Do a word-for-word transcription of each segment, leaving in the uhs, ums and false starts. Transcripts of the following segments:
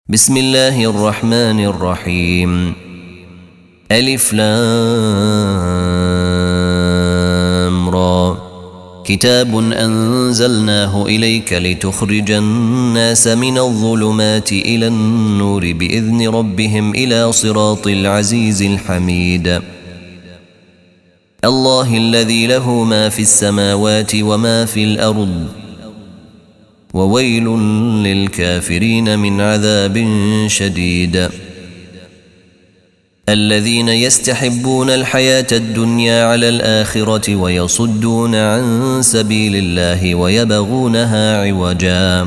بسم الله الرحمن الرحيم. ألف لام را. كتاب أنزلناه إليك لتخرج الناس من الظلمات إلى النور بإذن ربهم إلى صراط العزيز الحميد. الله الذي له ما في السماوات وما في الأرض، وويل للكافرين من عذاب شديد. الذين يستحبون الحياة الدنيا على الآخرة ويصدون عن سبيل الله ويبغونها عوجا،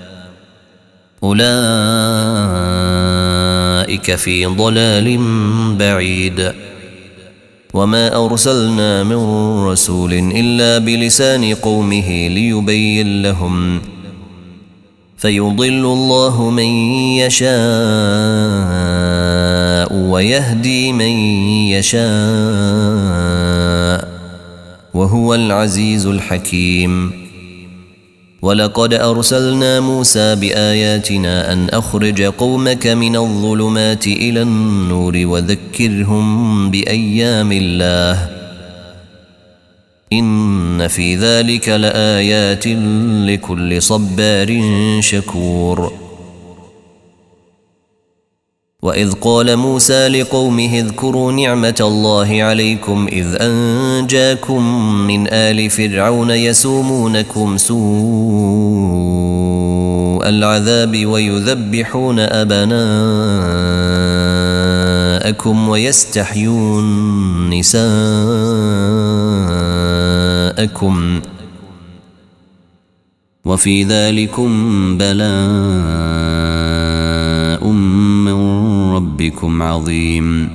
أولئك في ضلال بعيد. وما أرسلنا من رسول إلا بلسان قومه ليبين لهم، فيضل الله من يشاء ويهدي من يشاء، وهو العزيز الحكيم. ولقد أرسلنا موسى بآياتنا أن أخرج قومك من الظلمات إلى النور وذكرهم بأيام الله، إن في ذلك لآيات لكل صبار شكور. وإذ قال موسى لقومه اذكروا نعمة الله عليكم إذ أنجاكم من آل فرعون يسومونكم سوء العذاب ويذبحون أبناءكم ويستحيون نساءكم، وفي ذلكم بلاء من ربكم عظيم.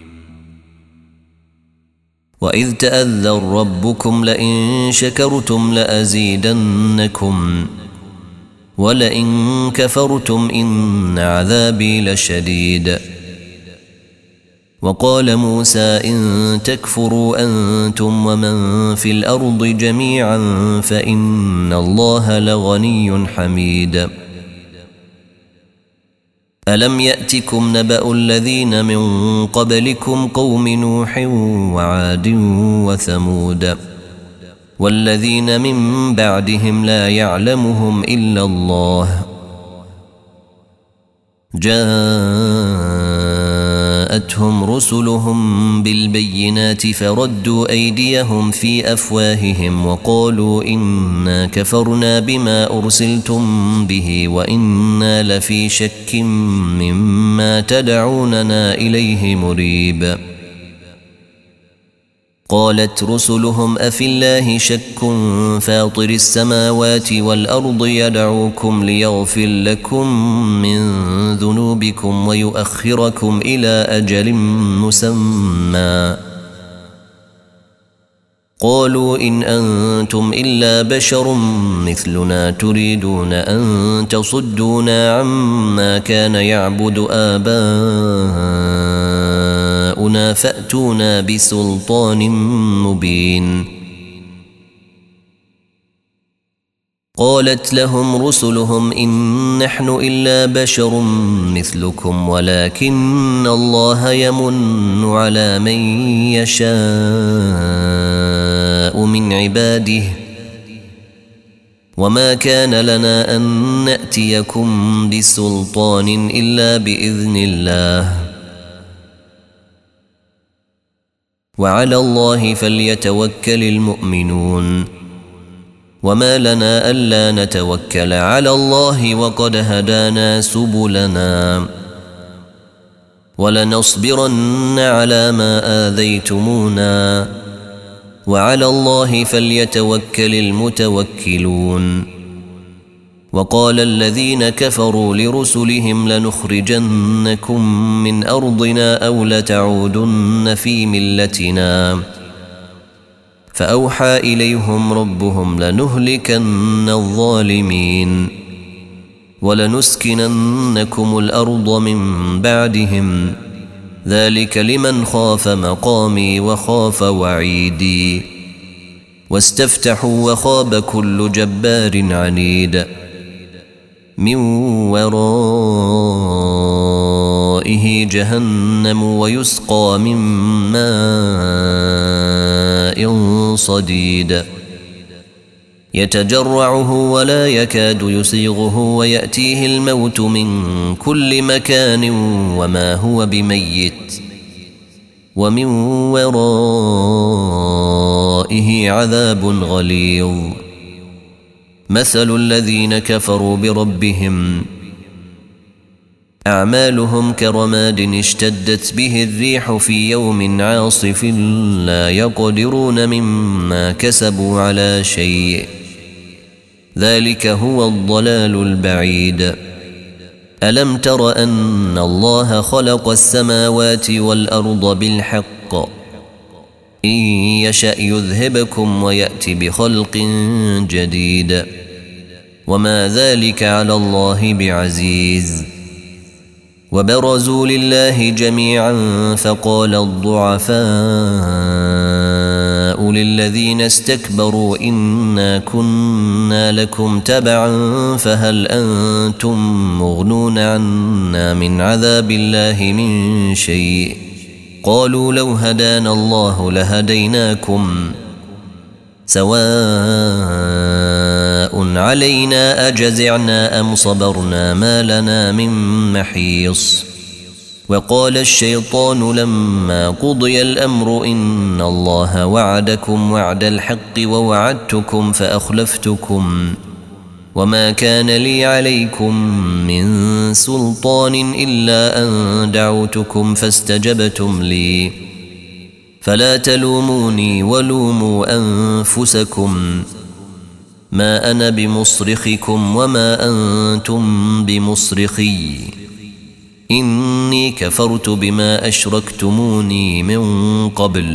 وإذ تأذن ربكم لئن شكرتم لأزيدنكم ولئن كفرتم إن عذابي لشديد. وقال موسى إن تكفروا أنتم ومن في الأرض جميعا فإن الله لغني حميد. ألم يأتكم نبأ الذين من قبلكم قوم نوح وعاد وثمود والذين من بعدهم لا يعلمهم إلا الله، جاءتهم رسلهم بالبينات فردوا أيديهم في أفواههم وقالوا إنا كفرنا بما أرسلتم به وإنا لفي شك مما تدعوننا إليه مريب. قالت رسلهم أفي الله شك فاطر السماوات والأرض يدعوكم ليغفر لكم من ذنوبكم ويؤخركم إلى أجل مسمى، قالوا إن أنتم إلا بشر مثلنا تريدون أن تصدونا عما كان يعبد آباؤنا فأتونا بسلطان مبين. قالت لهم رسلهم إن نحن إلا بشر مثلكم ولكن الله يمن على من يشاء من عباده، وما كان لنا أن نأتيكم بسلطان إلا بإذن الله، وعلى الله فليتوكل المؤمنون. وما لنا ألا نتوكل على الله وقد هدانا سبلنا، ولنصبرن على ما آذيتمونا، وعلى الله فليتوكل المتوكلون. وقال الذين كفروا لرسلهم لنخرجنكم من أرضنا أو لتعودن في ملتنا، فأوحى إليهم ربهم لنهلكن الظالمين ولنسكننكم الأرض من بعدهم، ذلك لمن خاف مقامي وخاف وعيدي. واستفتحوا وخاب كل جبار عنيد. من ورائه جهنم ويسقى من ماء صديد يتجرعه ولا يكاد يسيغه ويأتيه الموت من كل مكان وما هو بميت ومن ورائه عذاب غليظ مثل الذين كفروا بربهم أعمالهم كرماد اشتدت به الريح في يوم عاصف لا يقدرون مما كسبوا على شيء ذلك هو الضلال البعيد ألم تر أن الله خلق السماوات والأرض بالحق إن يشأ يذهبكم ويأتي بخلق جديد وما ذلك على الله بعزيز وبرزوا لله جميعا فقال الضعفاء للذين استكبروا إنا كنا لكم تبعا فهل أنتم مغنون عنا من عذاب الله من شيء قالوا لو هدانا الله لهديناكم سواء علينا أجزعنا أم صبرنا ما لنا من محيص وقال الشيطان لما قضي الأمر إن الله وعدكم وعد الحق ووعدتكم فأخلفتكم وما كان لي عليكم من سلطان إلا أن دعوتكم فاستجبتم لي فلا تلوموني ولوموا أنفسكم ما أنا بمصرخكم وما أنتم بمصرخي إني كفرت بما أشركتموني من قبل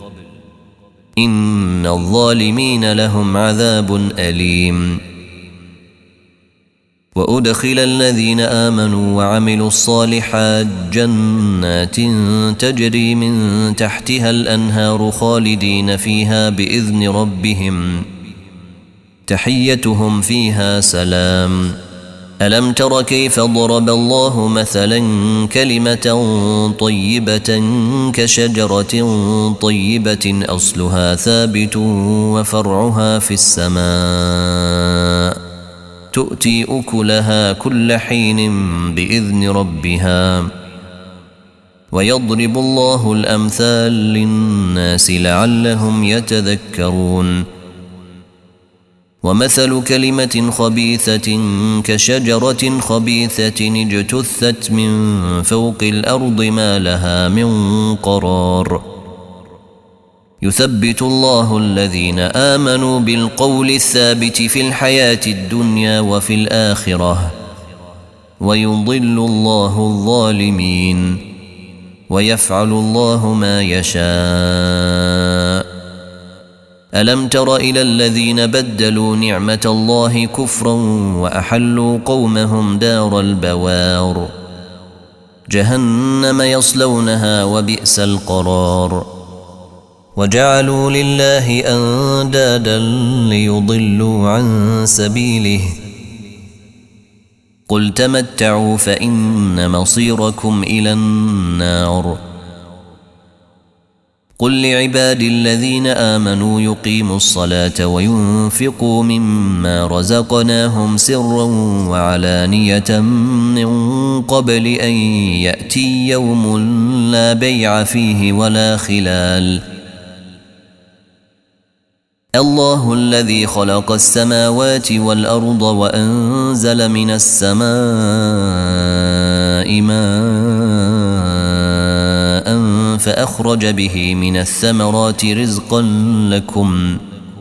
إن الظالمين لهم عذاب أليم وأدخل الذين آمنوا وعملوا الصالحات جنات تجري من تحتها الأنهار خالدين فيها بإذن ربهم تحيتهم فيها سلام ألم تر كيف ضرب الله مثلا كلمة طيبة كشجرة طيبة أصلها ثابت وفرعها في السماء تؤتي أكلها كل حين بإذن ربها ويضرب الله الأمثال للناس لعلهم يتذكرون ومثل كلمة خبيثة كشجرة خبيثة اجتثت من فوق الأرض ما لها من قرار يثبت الله الذين آمنوا بالقول الثابت في الحياة الدنيا وفي الآخرة ويضل الله الظالمين ويفعل الله ما يشاء ألم تر إلى الذين بدلوا نعمة الله كفرا وأحلوا قومهم دار البوار جهنم يصلونها وبئس القرار وجعلوا لله أندادا ليضلوا عن سبيله قل تمتعوا فإن مصيركم إلى النار قل لعبادي الذين آمنوا يقيموا الصلاة وينفقوا مما رزقناهم سرا وعلانية من قبل أن يأتي يوم لا بيع فيه ولا خلال الله الذي خلق السماوات والأرض وأنزل من السماء ماء فأخرج به من الثمرات رزقا لكم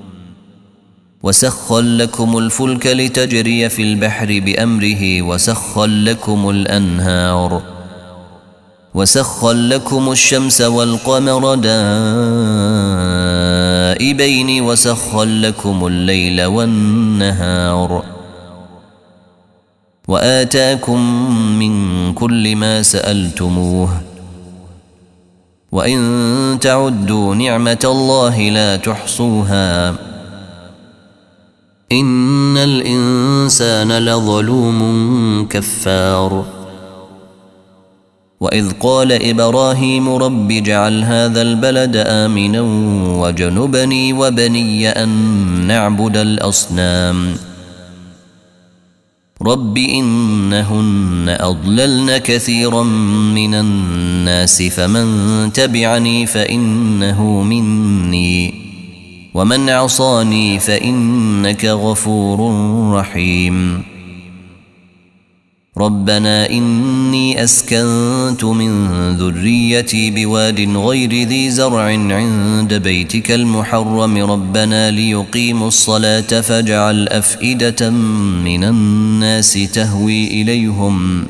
وسخر لكم الفلك لتجري في البحر بأمره وسخر لكم الأنهار وسخر لكم الشمس والقمر دائبين وسخر لكم الليل والنهار وآتاكم من كل ما سألتموه وإن تعدوا نعمة الله لا تحصوها إن الإنسان لظلوم كفار وإذ قال إبراهيم رب اجعل هذا البلد آمنا وجنبني وبني أن نعبد الأصنام رب إنهن أضللن كثيرا من الناس فمن تبعني فإنه مني ومن عصاني فإنك غفور رحيم ربنا إني أسكنت من ذريتي بواد غير ذي زرع عند بيتك المحرم ربنا ليقيموا الصلاة فاجعل أفئدة من الناس تهوي إليهم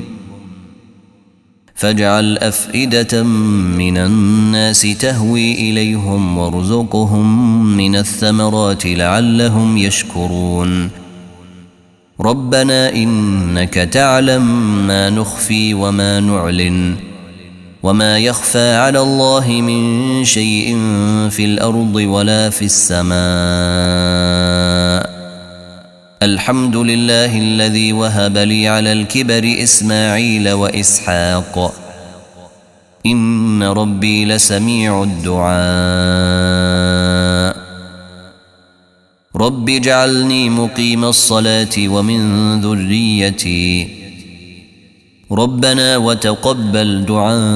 فاجعل أفئدة من الناس تهوي إليهم وارزقهم من الثمرات لعلهم يشكرون ربنا إنك تعلم ما نخفي وما نعلن وما يخفى على الله من شيء في الأرض ولا في السماء الحمد لله الذي وهب لي على الكبر إسماعيل وإسحاق إن ربي لسميع الدعاء رب اجعلني مقيم الصلاة ومن ذريتي ربنا وتقبل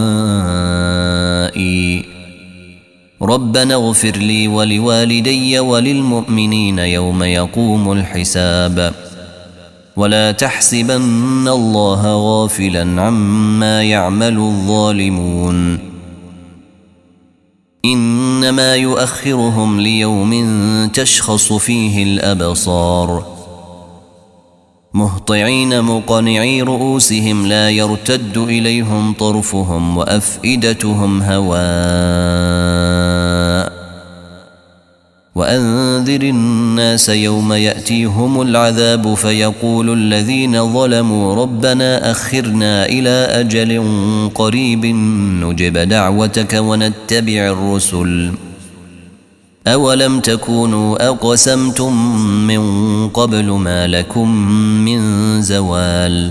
دعائي ربنا اغفر لي ولوالدي وللمؤمنين يوم يقوم الحساب ولا تحسبن الله غافلا عما يعمل الظالمون إنما يؤخرهم ليوم تشخص فيه الأبصار مهطعين مقنعي رؤوسهم لا يرتد إليهم طرفهم وأفئدتهم هواء وأنذر الناس يوم يأتيهم العذاب فيقول الذين ظلموا ربنا أخرنا إلى أجل قريب نجب دعوتك ونتبع الرسل أولم تكونوا أقسمتم من قبل ما لكم من زوال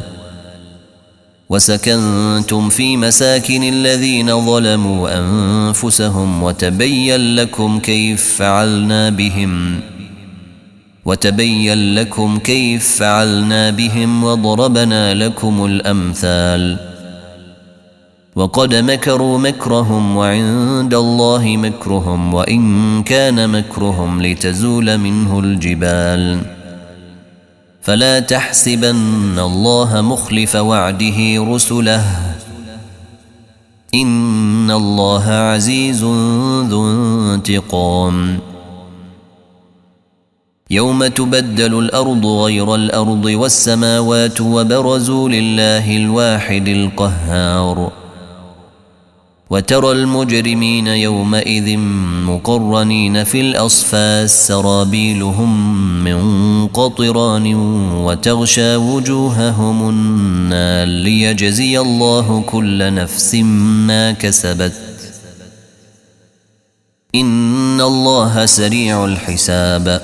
وسكنتم في مساكن الذين ظلموا أنفسهم وتبين لكم كيف فعلنا بهم وتبين لكم كيف فعلنا بهم وضربنا لكم الأمثال وقد مكروا مكرهم وعند الله مكرهم وإن كان مكرهم لتزول منه الجبال فلا تحسبن الله مخلف وعده رسله إن الله عزيز ذو انتقام يوم تبدل الأرض غير الأرض والسماوات وبرزوا لله الواحد القهار وترى المجرمين يومئذ مقرنين في الأصفاس سرابيلهم من قطران وتغشى وجوههم النار ليجزي الله كل نفس ما كسبت إن الله سريع الحساب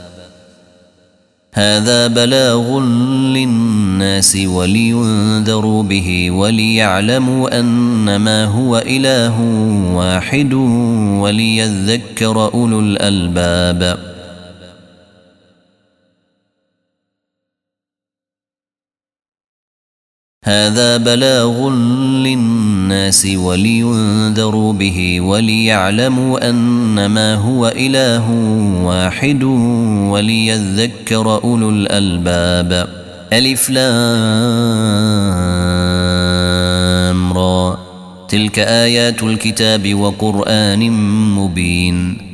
هذا بلاغ للناس ولينذروا به وليعلموا أنما هو إله واحد وليذكر أولو الألباب هذا بلاغ للناس ولينذروا به وليعلموا أنما هو إله واحد وليذكر أولو الألباب ألف لام را تلك آيات الكتاب وقرآن مبين